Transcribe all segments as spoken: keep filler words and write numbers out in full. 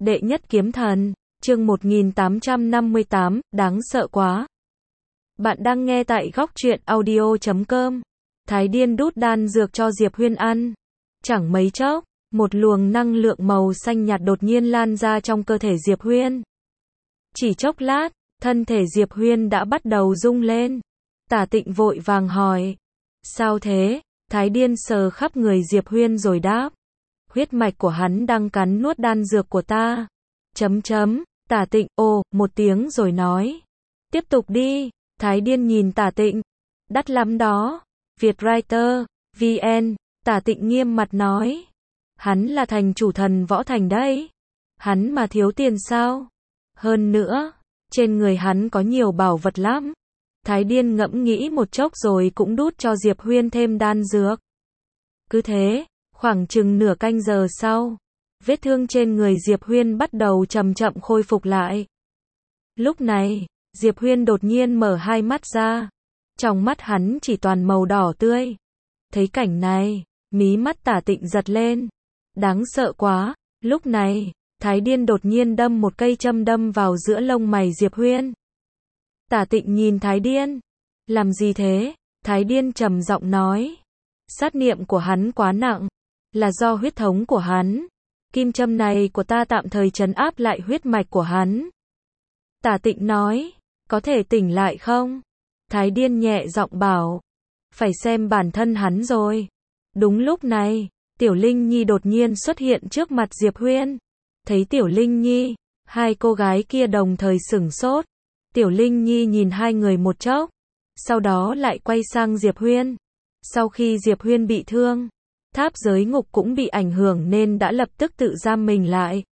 Đệ nhất kiếm thần, chương một nghìn tám trăm năm mươi tám, đáng sợ quá. Bạn đang nghe tại góc truyện audio chấm com. Thái Điên đút đan dược cho Diệp Huyên ăn. Chẳng mấy chốc, một luồng năng lượng màu xanh nhạt đột nhiên lan ra trong cơ thể Diệp Huyên. Chỉ chốc lát, thân thể Diệp Huyên đã bắt đầu rung lên. Tả Tịnh vội vàng hỏi. Sao thế? Thái Điên sờ khắp người Diệp Huyên rồi đáp. Huyết mạch của hắn đang cắn nuốt đan dược của ta. Chấm chấm, Tả Tịnh, ồ, một tiếng rồi nói. Tiếp tục đi. Thái Điên nhìn Tả Tịnh. Đắt lắm đó. Vietwriter, vê en, Tả Tịnh nghiêm mặt nói. Hắn là thành chủ thần võ thành đấy. Hắn mà thiếu tiền sao? Hơn nữa, trên người hắn có nhiều bảo vật lắm. Thái Điên ngẫm nghĩ một chốc rồi cũng đút cho Diệp Huyên thêm đan dược. Cứ thế, khoảng chừng nửa canh giờ sau, vết thương trên người Diệp Huyên bắt đầu chậm chậm khôi phục lại. Lúc này, Diệp Huyên đột nhiên mở hai mắt ra. Trong mắt hắn chỉ toàn màu đỏ tươi. Thấy cảnh này, mí mắt Tả Tịnh giật lên. Đáng sợ quá. Lúc này, Thái Điên đột nhiên đâm một cây châm đâm vào giữa lông mày Diệp Huyên. Tả Tịnh nhìn Thái Điên. Làm gì thế? Thái Điên trầm giọng nói. Sát niệm của hắn quá nặng. Là do huyết thống của hắn. Kim châm này của ta tạm thời trấn áp lại huyết mạch của hắn. Tả Tịnh nói. Có thể tỉnh lại không? Thái Điên nhẹ giọng bảo. Phải xem bản thân hắn rồi. Đúng lúc này, Tiểu Linh Nhi đột nhiên xuất hiện trước mặt Diệp Huyên. Thấy Tiểu Linh Nhi, hai cô gái kia đồng thời sửng sốt. Tiểu Linh Nhi nhìn hai người một chốc, sau đó lại quay sang Diệp Huyên. Sau khi Diệp Huyên bị thương, tháp giới ngục cũng bị ảnh hưởng nên đã lập tức tự giam mình lại.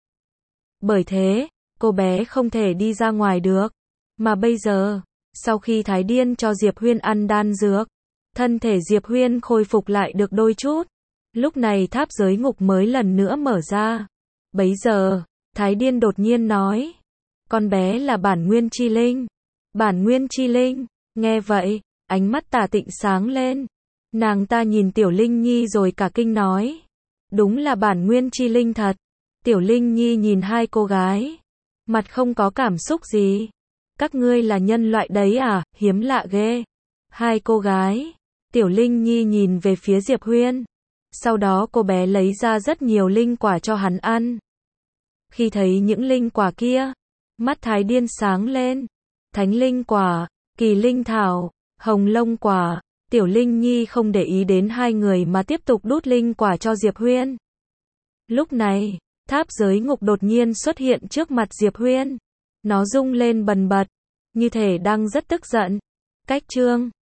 Bởi thế, cô bé không thể đi ra ngoài được. Mà bây giờ, sau khi Thái Điên cho Diệp Huyên ăn đan dược, thân thể Diệp Huyên khôi phục lại được đôi chút. Lúc này tháp giới ngục mới lần nữa mở ra. Bấy giờ, Thái Điên đột nhiên nói. Con bé là bản nguyên chi linh. Bản nguyên chi linh. Nghe vậy, ánh mắt Tả Tịnh sáng lên. Nàng ta nhìn Tiểu Linh Nhi rồi cả kinh nói. Đúng là bản nguyên chi linh thật. Tiểu Linh Nhi nhìn hai cô gái. Mặt không có cảm xúc gì. Các ngươi là nhân loại đấy à, hiếm lạ ghê. Hai cô gái. Tiểu Linh Nhi nhìn về phía Diệp Huyên. Sau đó cô bé lấy ra rất nhiều linh quả cho hắn ăn. Khi thấy những linh quả kia, mắt Thái Điên sáng lên. Thánh linh quả, kỳ linh thảo, hồng lông quả. Tiểu Linh Nhi không để ý đến hai người mà tiếp tục đút linh quả cho Diệp Huyên. Lúc này, tháp giới ngục đột nhiên xuất hiện trước mặt Diệp Huyên. Nó rung lên bần bật, như thể đang rất tức giận. Cách chương